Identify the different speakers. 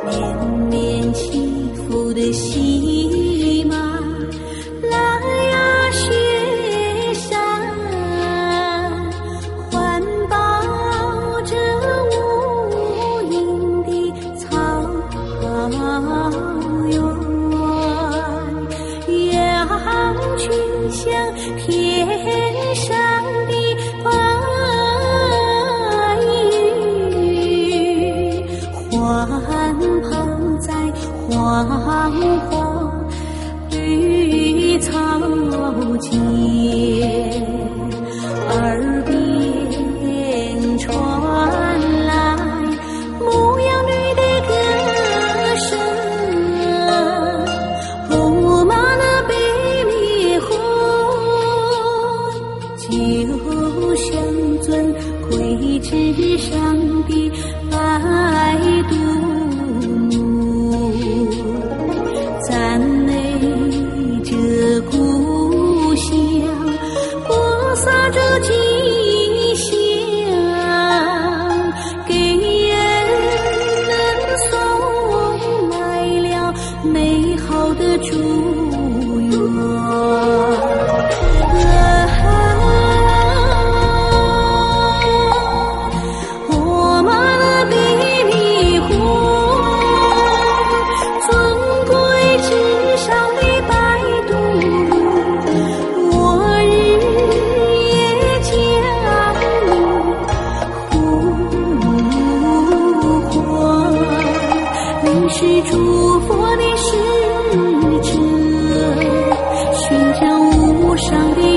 Speaker 1: 绵绵起伏的细马，来呀雪山，环抱着无垠的草原，要去向天上的白云，环抱在黄花绿草间，耳边传来牧羊女的歌声，驸马那被灭后，就像尊贵至上的白度母，赞美着故乡，播撒着吉祥，给人送来了美好的祝愿。是诸佛的使者，宣讲无上的